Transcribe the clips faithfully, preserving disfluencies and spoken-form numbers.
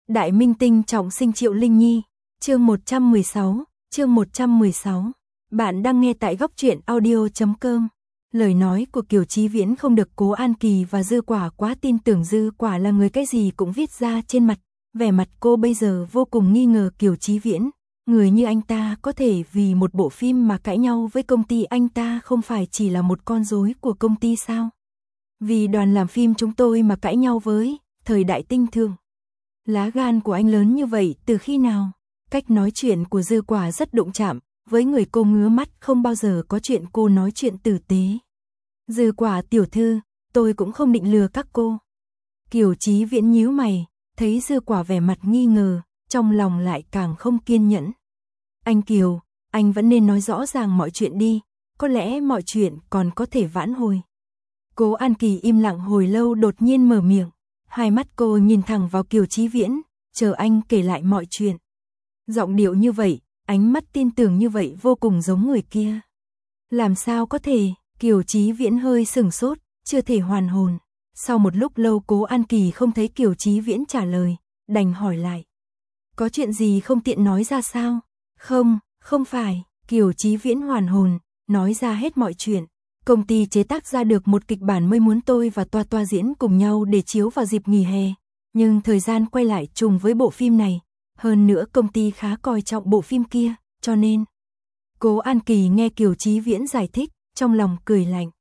Đại minh tinh trọng sinh Triệu Linh Nhi, chương một trăm mười sáu, chương một trăm mười sáu. Bạn đang nghe tại góc truyện audio chấm com. Lời nói của Kiều Chí Viễn không được Cố An Kỳ và Dư Quả quá tin tưởng. Dư Quả là người cái gì cũng viết ra trên mặt, vẻ mặt cô bây giờ vô cùng nghi ngờ Kiều Chí Viễn. Người như anh ta có thể vì một bộ phim mà cãi nhau với công ty, anh ta không phải chỉ là một con rối của công ty sao? Vì đoàn làm phim chúng tôi mà cãi nhau với Thời Đại Tinh Thường. Lá gan của anh lớn như vậy từ khi nào? Cách nói chuyện của Dư Quả rất đụng chạm, với người cô ngứa mắt, không bao giờ có chuyện cô nói chuyện tử tế. Dư Quả tiểu thư, tôi cũng không định lừa các cô. Kiều Chí Viễn nhíu mày, thấy Dư Quả vẻ mặt nghi ngờ, trong lòng lại càng không kiên nhẫn. Anh Kiều, anh vẫn nên nói rõ ràng mọi chuyện đi, có lẽ mọi chuyện còn có thể vãn hồi. Cố An Kỳ im lặng hồi lâu đột nhiên mở miệng, hai mắt cô nhìn thẳng vào Kiều Chí Viễn, chờ anh kể lại mọi chuyện. Giọng điệu như vậy, ánh mắt tin tưởng như vậy vô cùng giống người kia. Làm sao có thể? Kiều Chí Viễn hơi sửng sốt, chưa thể hoàn hồn. Sau một lúc lâu Cố An Kỳ không thấy Kiều Chí Viễn trả lời, đành hỏi lại. Có chuyện gì không tiện nói ra sao? Không, không phải. Kiều Chí Viễn hoàn hồn, nói ra hết mọi chuyện. Công ty chế tác ra được một kịch bản mới muốn tôi và Toa Toa diễn cùng nhau để chiếu vào dịp nghỉ hè. Nhưng thời gian quay lại trùng với bộ phim này. Hơn nữa công ty khá coi trọng bộ phim kia, cho nên... Cố An Kỳ nghe Kiều Chí Viễn giải thích, trong lòng cười lạnh.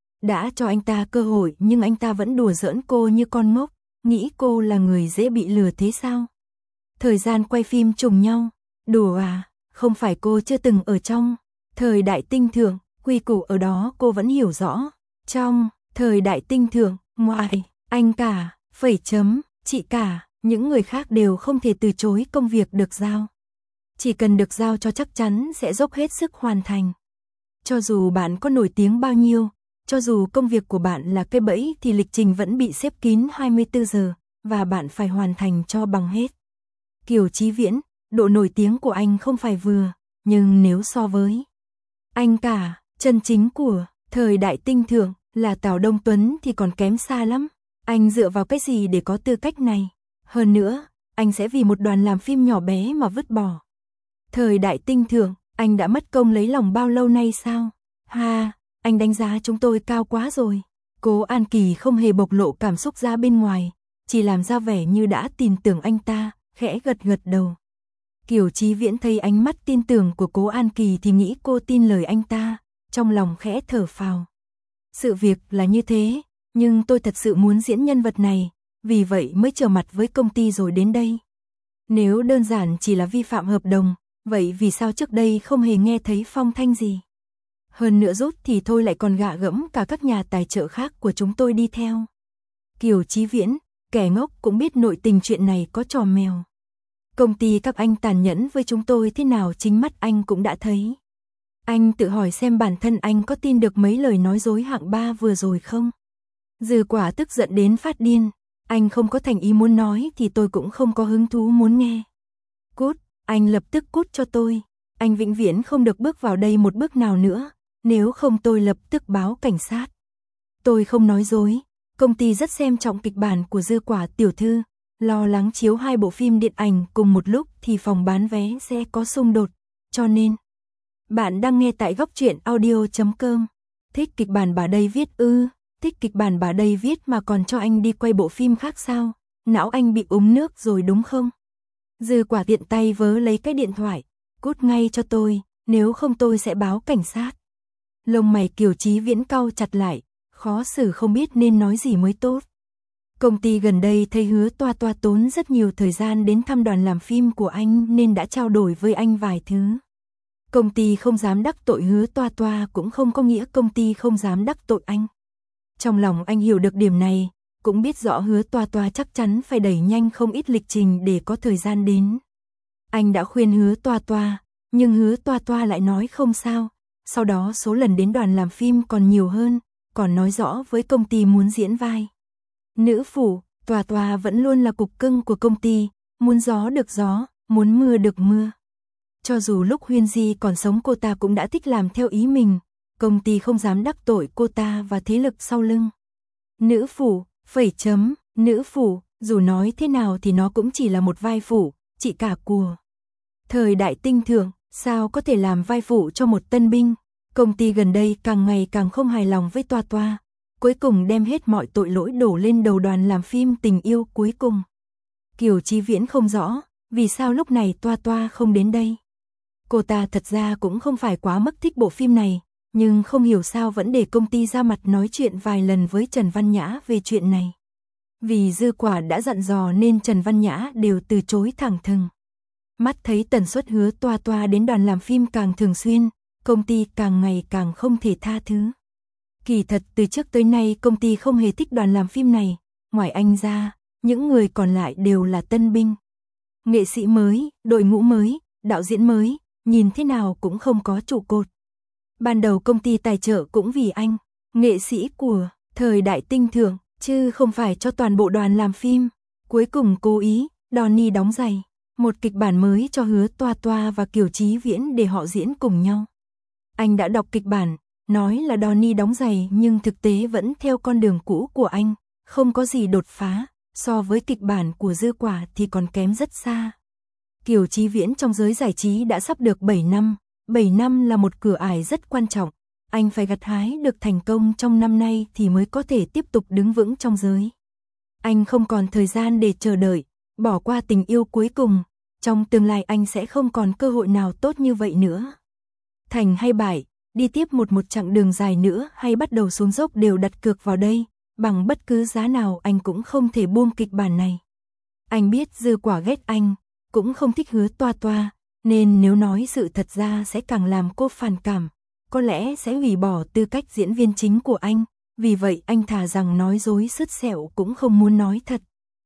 Đã cho anh ta cơ hội nhưng anh ta vẫn đùa giỡn cô như con ngốc, nghĩ cô là người dễ bị lừa thế sao? Thời gian quay phim trùng nhau, đùa à, không phải cô chưa từng ở trong Thời Đại Tinh Thường, quy củ ở đó cô vẫn hiểu rõ. Trong Thời Đại Tinh Thường, ngoài anh cả, phẩy chấm, chị cả, những người khác đều không thể từ chối công việc được giao. Chỉ cần được giao cho chắc chắn sẽ dốc hết sức hoàn thành. Cho dù bạn có nổi tiếng bao nhiêu, cho dù công việc của bạn là cái bẫy thì lịch trình vẫn bị xếp kín hai mươi tư giờ, và bạn phải hoàn thành cho bằng hết. Kiều Chí Viễn, độ nổi tiếng của anh không phải vừa, nhưng nếu so với anh cả, chân chính của Thời Đại Tinh Thường là Tào Đông Tuấn thì còn kém xa lắm. Anh dựa vào cái gì để có tư cách này? Hơn nữa, anh sẽ vì một đoàn làm phim nhỏ bé mà vứt bỏ Thời Đại Tinh Thường, anh đã mất công lấy lòng bao lâu nay sao? Ha, anh đánh giá chúng tôi cao quá rồi. Cố An Kỳ không hề bộc lộ cảm xúc ra bên ngoài, chỉ làm ra vẻ như đã tin tưởng anh ta, khẽ gật gật đầu. Kiều Chí Viễn thấy ánh mắt tin tưởng của Cố An Kỳ thì nghĩ cô tin lời anh ta, trong lòng khẽ thở phào. Sự việc là như thế, nhưng tôi thật sự muốn diễn nhân vật này, vì vậy mới trở mặt với công ty rồi đến đây. Nếu đơn giản chỉ là vi phạm hợp đồng, vậy vì sao trước đây không hề nghe thấy phong thanh gì? Hơn nữa rút thì thôi lại còn gạ gẫm cả các nhà tài trợ khác của chúng tôi đi theo. Kiều Chí Viễn, kẻ ngốc cũng biết nội tình chuyện này có trò mèo. Công ty các anh tàn nhẫn với chúng tôi thế nào chính mắt anh cũng đã thấy. Anh tự hỏi xem bản thân anh có tin được mấy lời nói dối hạng ba vừa rồi không? Dư Quả tức giận đến phát điên. Anh không có thành ý muốn nói thì tôi cũng không có hứng thú muốn nghe. Cút, anh lập tức cút cho tôi. Anh vĩnh viễn không được bước vào đây một bước nào nữa, nếu không tôi lập tức báo cảnh sát. Tôi không nói dối, công ty rất xem trọng kịch bản của Dư Quả tiểu thư, lo lắng chiếu hai bộ phim điện ảnh cùng một lúc thì phòng bán vé sẽ có xung đột, cho nên... Bạn đang nghe tại góc truyện audio chấm com. Thích kịch bản bà đây viết ư? Thích kịch bản bà đây viết mà còn cho anh đi quay bộ phim khác sao? Não anh bị uống nước rồi đúng không? Dư Quả tiện tay vớ lấy cái điện thoại, cút ngay cho tôi, nếu không tôi sẽ báo cảnh sát. Lông mày Kiều Chí Viễn cau chặt lại, khó xử không biết nên nói gì mới tốt. Công ty gần đây thấy Hứa Toa Toa tốn rất nhiều thời gian đến thăm đoàn làm phim của anh nên đã trao đổi với anh vài thứ. Công ty không dám đắc tội Hứa Toa Toa cũng không có nghĩa công ty không dám đắc tội anh. Trong lòng anh hiểu được điểm này, cũng biết rõ Hứa Toa Toa chắc chắn phải đẩy nhanh không ít lịch trình để có thời gian đến. Anh đã khuyên Hứa Toa Toa, nhưng Hứa Toa Toa lại nói không sao, sau đó số lần đến đoàn làm phim còn nhiều hơn, còn nói rõ với công ty muốn diễn vai nữ phụ. Toa Toa vẫn luôn là cục cưng của công ty, muốn gió được gió, muốn mưa được mưa. Cho dù lúc Huyên Di còn sống cô ta cũng đã thích làm theo ý mình, công ty không dám đắc tội cô ta và thế lực sau lưng. Nữ phụ, phẩy chấm, nữ phụ, Dù nói thế nào thì nó cũng chỉ là một vai phụ, chị cả của thời đại tinh thượng, sao có thể làm vai phụ cho một tân binh. Công ty gần đây càng ngày càng không hài lòng với Toa Toa, cuối cùng đem hết mọi tội lỗi đổ lên đầu đoàn làm phim Tình Yêu Cuối Cùng. Kiều Chí Viễn không rõ, vì sao lúc này Toa Toa không đến đây. Cô ta thật ra cũng không phải quá mức thích bộ phim này, nhưng không hiểu sao vẫn để công ty ra mặt nói chuyện vài lần với Trần Văn Nhã về chuyện này. Vì Dư Quả đã dặn dò nên Trần Văn Nhã đều từ chối thẳng thừng. Mắt thấy tần suất Hứa Toa Toa đến đoàn làm phim càng thường xuyên, công ty càng ngày càng không thể tha thứ. Kỳ thật từ trước tới nay công ty không hề thích đoàn làm phim này, ngoài anh ra, những người còn lại đều là tân binh. Nghệ sĩ mới, đội ngũ mới, đạo diễn mới, nhìn thế nào cũng không có trụ cột. Ban đầu công ty tài trợ cũng vì anh, nghệ sĩ của thời đại tinh thượng, chứ không phải cho toàn bộ đoàn làm phim. Cuối cùng cố ý, Donnie đóng giày, một kịch bản mới cho Hứa Toa Toa và Kiều Chí Viễn để họ diễn cùng nhau. Anh đã đọc kịch bản, nói là Donnie đóng giày nhưng thực tế vẫn theo con đường cũ của anh, không có gì đột phá, so với kịch bản của Dư Quả thì còn kém rất xa. Kiều Chí Viễn trong giới giải trí đã sắp được bảy năm, bảy năm là một cửa ải rất quan trọng, anh phải gặt hái được thành công trong năm nay thì mới có thể tiếp tục đứng vững trong giới. Anh không còn thời gian để chờ đợi, bỏ qua Tình Yêu Cuối Cùng, trong tương lai anh sẽ không còn cơ hội nào tốt như vậy nữa. Thành hay bại, đi tiếp một một chặng đường dài nữa hay bắt đầu xuống dốc đều đặt cược vào đây, bằng bất cứ giá nào anh cũng không thể buông kịch bản này. Anh biết Dư Quả ghét anh, cũng không thích Hứa Toa Toa, nên nếu nói sự thật ra sẽ càng làm cô phản cảm, có lẽ sẽ hủy bỏ tư cách diễn viên chính của anh, vì vậy anh thà rằng nói dối sứt sẹo cũng không muốn nói thật.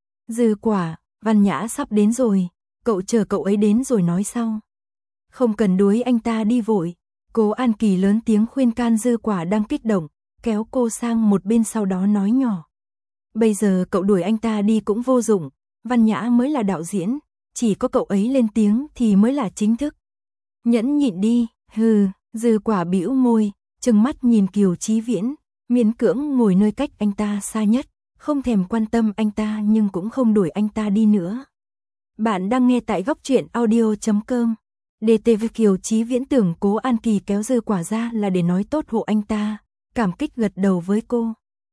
Dư Quả, Văn Nhã sắp đến rồi, cậu chờ cậu ấy đến rồi nói sau. Không cần đuối anh ta đi vội, Cố An Kỳ lớn tiếng khuyên can Dư Quả đang kích động, kéo cô sang một bên sau đó nói nhỏ. Bây giờ cậu đuổi anh ta đi cũng vô dụng, Văn Nhã mới là đạo diễn, chỉ có cậu ấy lên tiếng thì mới là chính thức. Nhẫn nhịn đi, hừ, Dư Quả bĩu môi, trừng mắt nhìn Kiều Chí Viễn, miễn cưỡng ngồi nơi cách anh ta xa nhất, không thèm quan tâm anh ta nhưng cũng không đuổi anh ta đi nữa. Bạn đang nghe tại góc truyện audio chấm com. đê tê vê Kiều Chí Viễn tưởng Cố An Kỳ kéo Dư Quả ra là để nói tốt hộ anh ta, cảm kích gật đầu với cô.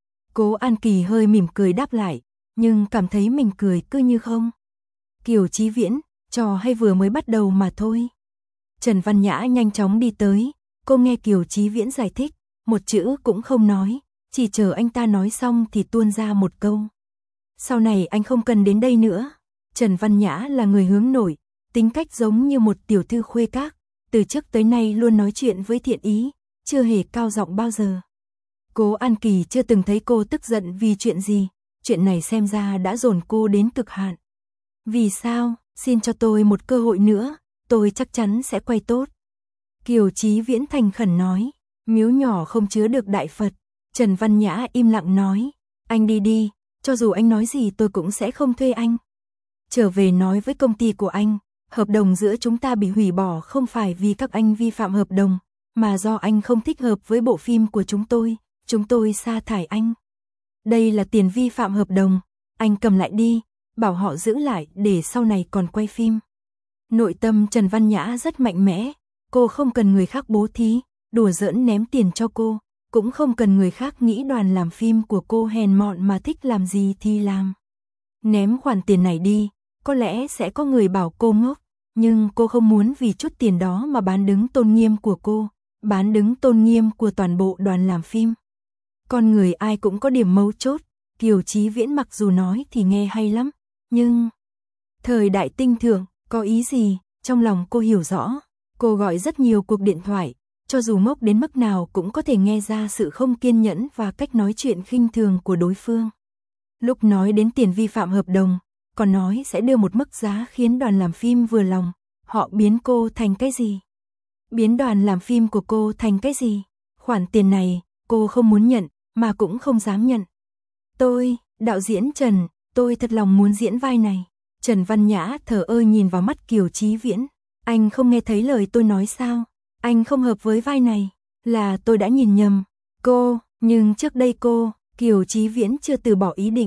Cố An Kỳ hơi mỉm cười đáp lại, nhưng cảm thấy mình cười cứ như không. Kiều Chí Viễn, trò hay vừa mới bắt đầu mà thôi. Trần Văn Nhã nhanh chóng đi tới, cô nghe Kiều Chí Viễn giải thích, một chữ cũng không nói, chỉ chờ anh ta nói xong thì tuôn ra một câu. Sau này anh không cần đến đây nữa. Trần Văn Nhã là người hướng nội, tính cách giống như một tiểu thư khuê các, từ trước tới nay luôn nói chuyện với thiện ý, chưa hề cao giọng bao giờ. Cố An Kỳ chưa từng thấy cô tức giận vì chuyện gì, chuyện này xem ra đã dồn cô đến cực hạn. Vì sao, xin cho tôi một cơ hội nữa, tôi chắc chắn sẽ quay tốt. Kiều Chí Viễn thành khẩn nói, miếu nhỏ không chứa được đại Phật. Trần Văn Nhã im lặng nói, anh đi đi, cho dù anh nói gì tôi cũng sẽ không thuê anh. Trở về nói với công ty của anh, hợp đồng giữa chúng ta bị hủy bỏ không phải vì các anh vi phạm hợp đồng, mà do anh không thích hợp với bộ phim của chúng tôi, chúng tôi sa thải anh. Đây là tiền vi phạm hợp đồng, anh cầm lại đi, bảo họ giữ lại để sau này còn quay phim. Nội tâm Trần Văn Nhã rất mạnh mẽ, cô không cần người khác bố thí, đùa giỡn ném tiền cho cô, cũng không cần người khác nghĩ đoàn làm phim của cô hèn mọn mà thích làm gì thì làm. Ném khoản tiền này đi, có lẽ sẽ có người bảo cô ngốc, nhưng cô không muốn vì chút tiền đó mà bán đứng tôn nghiêm của cô, bán đứng tôn nghiêm của toàn bộ đoàn làm phim. Con người ai cũng có điểm mấu chốt, Kiều Chí Viễn mặc dù nói thì nghe hay lắm, nhưng thời đại tinh thượng, có ý gì, trong lòng cô hiểu rõ, cô gọi rất nhiều cuộc điện thoại, cho dù ngốc đến mức nào cũng có thể nghe ra sự không kiên nhẫn và cách nói chuyện khinh thường của đối phương. Lúc nói đến tiền vi phạm hợp đồng, còn nói sẽ đưa một mức giá khiến đoàn làm phim vừa lòng, họ biến cô thành cái gì? Biến đoàn làm phim của cô thành cái gì? Khoản tiền này, cô không muốn nhận, mà cũng không dám nhận. Tôi, đạo diễn Trần, tôi thật lòng muốn diễn vai này. Trần Văn Nhã thờ ơ nhìn vào mắt Kiều Chí Viễn. Anh không nghe thấy lời tôi nói sao? Anh không hợp với vai này, là tôi đã nhìn nhầm. Cô, nhưng trước đây cô, Kiều Chí Viễn chưa từ bỏ ý định.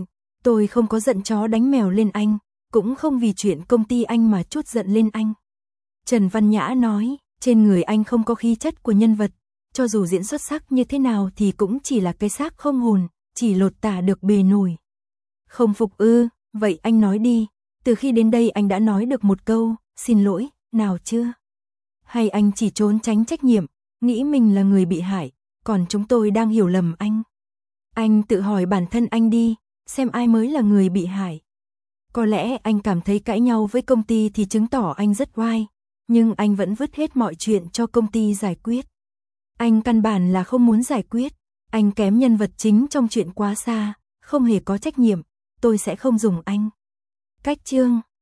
Tôi không có giận chó đánh mèo lên anh, cũng không vì chuyện công ty anh mà trút giận lên anh. Trần Văn Nhã nói, trên người anh không có khí chất của nhân vật, cho dù diễn xuất sắc như thế nào thì cũng chỉ là cái xác không hồn, chỉ lột tả được bề nổi. Không phục ư, vậy anh nói đi, từ khi đến đây anh đã nói được một câu, xin lỗi, nào chưa? Hay anh chỉ trốn tránh trách nhiệm, nghĩ mình là người bị hại, còn chúng tôi đang hiểu lầm anh? Anh tự hỏi bản thân anh đi, xem ai mới là người bị hại. Có lẽ anh cảm thấy cãi nhau với công ty thì chứng tỏ anh rất oai, nhưng anh vẫn vứt hết mọi chuyện cho công ty giải quyết. Anh căn bản là không muốn giải quyết, anh kém nhân vật chính trong chuyện quá xa, không hề có trách nhiệm, tôi sẽ không dùng anh. Cách chương